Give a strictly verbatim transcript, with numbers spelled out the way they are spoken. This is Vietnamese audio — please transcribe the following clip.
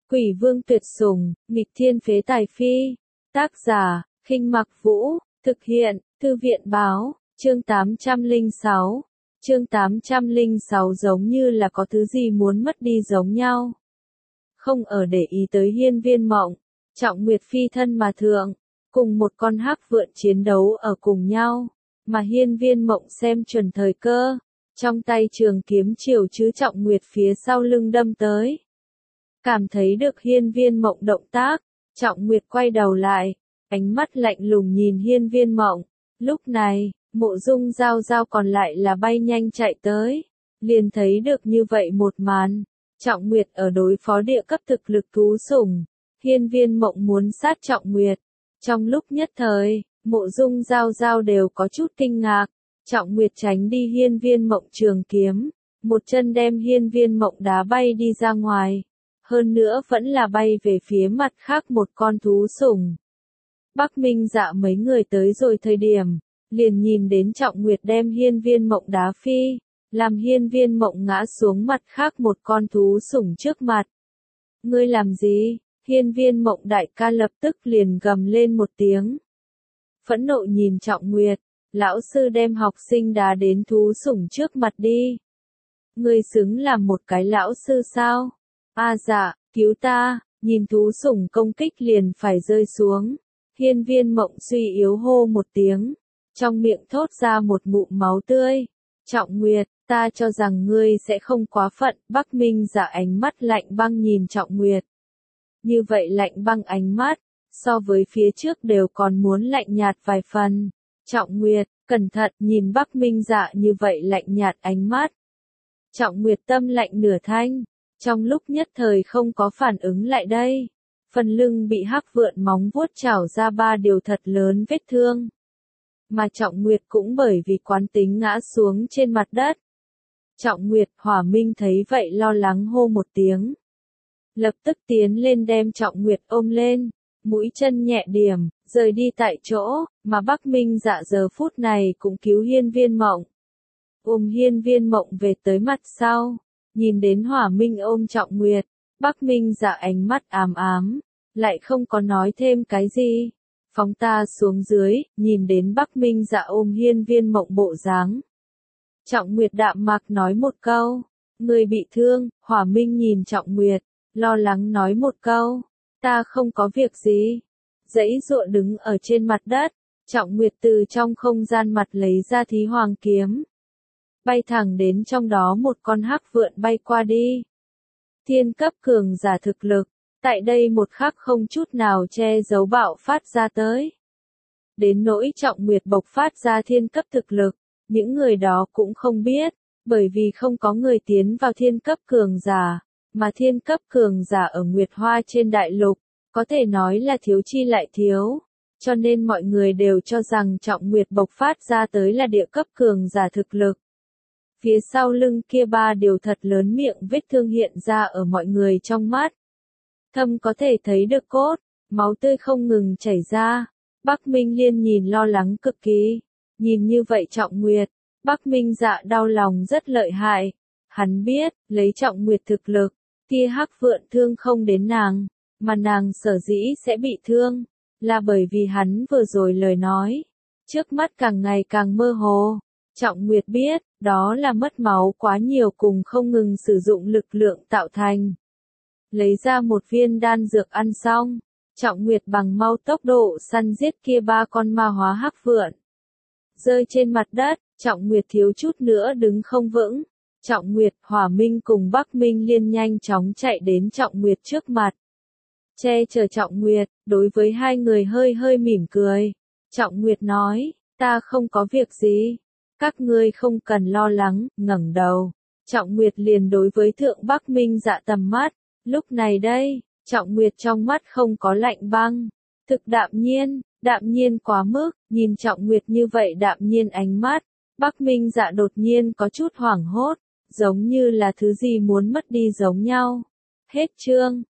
Quỷ vương tuyệt sủng, nghịch thiên phế tài phi. Tác giả, Khinh Mặc Vũ, thực hiện, Thư viện báo, chương tám trăm lẻ sáu. Chương tám trăm lẻ sáu giống như là có thứ gì muốn mất đi giống nhau. Không ở để ý tới hiên viên mộng, Trọng Nguyệt phi thân mà thượng, cùng một con hắc vượn chiến đấu ở cùng nhau, mà hiên viên mộng xem chuẩn thời cơ, trong tay trường kiếm chiều chứ Trọng Nguyệt phía sau lưng đâm tới. Cảm thấy được hiên viên mộng động tác, Trọng Nguyệt quay đầu lại, ánh mắt lạnh lùng nhìn hiên viên mộng. Lúc này, Mộ Dung Giao Giao còn lại là bay nhanh chạy tới, liền thấy được như vậy một màn. Trọng Nguyệt ở đối phó địa cấp thực lực thú sủng, hiên viên mộng muốn sát Trọng Nguyệt. Trong lúc nhất thời, Mộ Dung Giao Giao đều có chút kinh ngạc. Trọng Nguyệt tránh đi hiên viên mộng trường kiếm, một chân đem hiên viên mộng đá bay đi ra ngoài. Hơn nữa vẫn là bay về phía mặt khác một con thú sủng. Bắc Minh Dạ mấy người tới rồi thời điểm, liền nhìn đến Trọng Nguyệt đem hiên viên mộng đá phi, làm hiên viên mộng ngã xuống mặt khác một con thú sủng trước mặt. Ngươi làm gì? Hiên viên mộng đại ca lập tức liền gầm lên một tiếng. Phẫn nộ nhìn Trọng Nguyệt, lão sư đem học sinh đá đến thú sủng trước mặt đi. Ngươi xứng làm một cái lão sư sao? A dạ, cứu ta, nhìn thú sủng công kích liền phải rơi xuống. Hiên viên mộng suy yếu hô một tiếng, trong miệng thốt ra một ngụm máu tươi. Trọng Nguyệt, ta cho rằng ngươi sẽ không quá phận. Bắc Minh Dạ ánh mắt lạnh băng nhìn Trọng Nguyệt. Như vậy lạnh băng ánh mắt, so với phía trước đều còn muốn lạnh nhạt vài phần. Trọng Nguyệt, cẩn thận nhìn Bắc Minh Dạ như vậy lạnh nhạt ánh mắt. Trọng Nguyệt tâm lạnh nửa thanh, trong lúc nhất thời không có phản ứng lại đây. Phần lưng bị hắc vượn móng vuốt chảo ra ba điều thật lớn vết thương. Mà Trọng Nguyệt cũng bởi vì quán tính ngã xuống trên mặt đất. Trọng Nguyệt, Hỏa Minh thấy vậy lo lắng hô một tiếng. Lập tức tiến lên đem Trọng Nguyệt ôm lên, mũi chân nhẹ điểm, rời đi tại chỗ, mà Bắc Minh Dạ giờ phút này cũng cứu hiên viên mộng. Ôm hiên viên mộng về tới mặt sau, nhìn đến Hỏa Minh ôm Trọng Nguyệt, Bắc Minh Dạ ánh mắt ám ám, lại không có nói thêm cái gì. Phóng ta xuống dưới, nhìn đến Bắc Minh Dạ ôm hiên viên mộng bộ dáng. Trọng Nguyệt đạm mạc nói một câu, người bị thương. Hỏa Minh nhìn Trọng Nguyệt, lo lắng nói một câu, ta không có việc gì. Dãy dụa đứng ở trên mặt đất, Trọng Nguyệt từ trong không gian mặt lấy ra thí hoàng kiếm. Bay thẳng đến trong đó một con hắc vượn bay qua đi. Thiên cấp cường giả thực lực, tại đây một khắc không chút nào che giấu bạo phát ra tới. Đến nỗi Trọng Nguyệt bộc phát ra thiên cấp thực lực, những người đó cũng không biết, bởi vì không có người tiến vào thiên cấp cường giả, mà thiên cấp cường giả ở Nguyệt Hoa trên đại lục, có thể nói là thiếu chi lại thiếu, cho nên mọi người đều cho rằng Trọng Nguyệt bộc phát ra tới là địa cấp cường giả thực lực. Phía sau lưng kia ba điều thật lớn miệng vết thương hiện ra ở mọi người trong mắt. Thâm có thể thấy được cốt, máu tươi không ngừng chảy ra. Bắc Minh Liên nhìn lo lắng cực kỳ. Nhìn như vậy Trọng Nguyệt, Bắc Minh Dạ đau lòng rất lợi hại. Hắn biết, lấy Trọng Nguyệt thực lực, kia hắc vượn thương không đến nàng, mà nàng sở dĩ sẽ bị thương, là bởi vì hắn vừa rồi lời nói. Trước mắt càng ngày càng mơ hồ. Trọng Nguyệt biết, đó là mất máu quá nhiều cùng không ngừng sử dụng lực lượng tạo thành. Lấy ra một viên đan dược ăn xong, Trọng Nguyệt bằng mau tốc độ săn giết kia ba con ma hóa hắc vượn. Rơi trên mặt đất, Trọng Nguyệt thiếu chút nữa đứng không vững. Trọng Nguyệt, Hỏa Minh cùng Bắc Minh Liên nhanh chóng chạy đến Trọng Nguyệt trước mặt. Che chở Trọng Nguyệt, đối với hai người hơi hơi mỉm cười. Trọng Nguyệt nói, ta không có việc gì. Các ngươi không cần lo lắng. Ngẩng đầu, Trọng Nguyệt liền đối với Thượng Bắc Minh Dạ tầm mắt. Lúc này đây, Trọng Nguyệt trong mắt không có lạnh băng, thực đạm nhiên, đạm nhiên quá mức. Nhìn Trọng Nguyệt như vậy đạm nhiên ánh mắt, Bắc Minh Dạ đột nhiên có chút hoảng hốt, giống như là thứ gì muốn mất đi giống nhau. Hết chương.